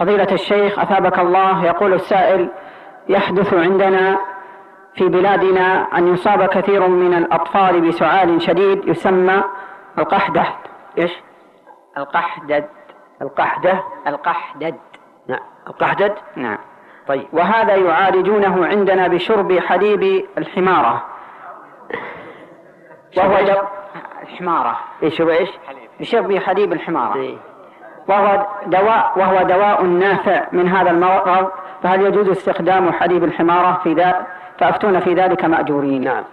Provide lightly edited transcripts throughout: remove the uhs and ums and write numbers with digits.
فضيلة الشيخ أثابك الله، يقول السائل: يحدث عندنا في بلادنا أن يصاب كثير من الأطفال بسعال شديد يسمى القحدة. إيش؟ القحدد. نعم. القحدد. نعم. طيب. وهذا يعالجونه عندنا بشرب حليب الحمارة، وهو الحمارة. إيش؟ بشرب حليب الحمارة. إيه؟ وهو دواء نافع من هذا المرض، فهل يجوز استخدام حليب الحمارة في ذلك؟ فأفتون في ذلك مأجورين. نعم.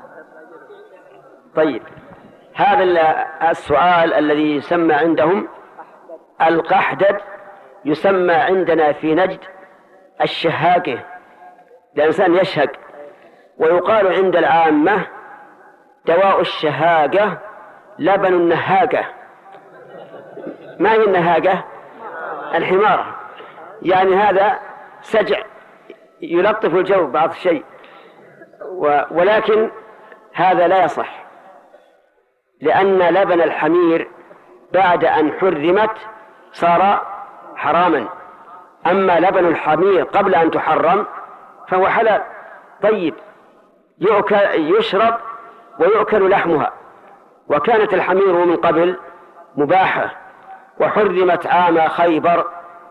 طيب، هذا السؤال الذي يسمى عندهم القحدد يسمى عندنا في نجد الشهاقة، الإنسان يشهق، ويقال عند العامة دواء الشهاقة لبن النهاقة. ما هي النهاقة؟ الحمار. يعني هذا سجع يلطف الجو بعض الشيء، ولكن هذا لا يصح، لأن لبن الحمير بعد أن حرمت صار حراما، أما لبن الحمير قبل أن تحرم فهو حلال طيب، يشرب ويؤكل لحمها. وكانت الحمير من قبل مباحة وحرمت عام خيبر،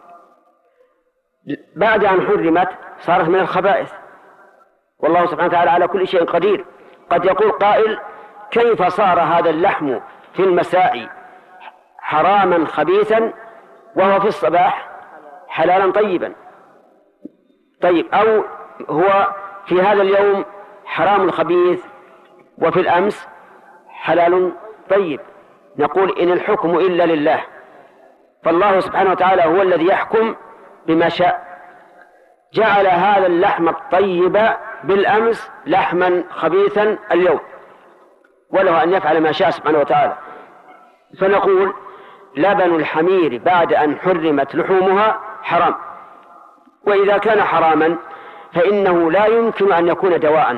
بعد أن حرمت صارت من الخبائث، والله سبحانه وتعالى على كل شيء قدير. قد يقول قائل: كيف صار هذا اللحم في المساء حراما خبيثا وهو في الصباح حلالا طيبا؟ طيب، أو هو في هذا اليوم حرام خبيث وفي الأمس حلال طيب. نقول: إن الحكم إلا لله، فالله سبحانه وتعالى هو الذي يحكم بما شاء. جعل هذا اللحم الطيب بالأمس لحما خبيثا اليوم، وله أن يفعل ما شاء سبحانه وتعالى. فنقول: لبن الحمير بعد أن حرمت لحومها حرام، وإذا كان حراما فإنه لا يمكن أن يكون دواء،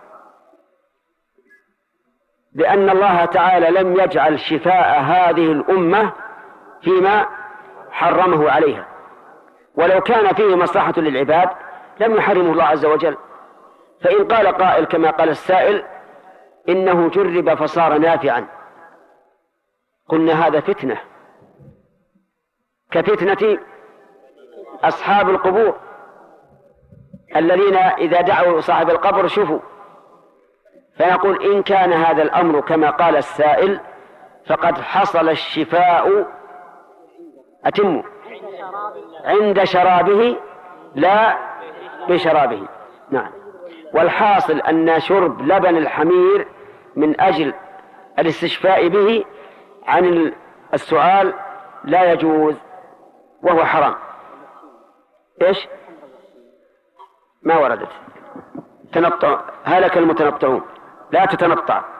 لأن الله تعالى لم يجعل شفاء هذه الأمة فيما حرمه عليها، ولو كان فيه مصلحة للعباد لم يحرمه الله عز وجل. فإن قال قائل كما قال السائل إنه جرب فصار نافعا، قلنا هذا فتنة كفتنة أصحاب القبور الذين إذا دعوا صاحب القبر شفوا. فنقول: إن كان هذا الأمر كما قال السائل فقد حصل الشفاء أتم عند شرابه لا بشرابه. نعم. والحاصل أن شرب لبن الحمير من أجل الاستشفاء به عن السؤال لا يجوز وهو حرام. إيش؟ ما وردت. تنطع، هلك المتنطعون، لا تتنطع.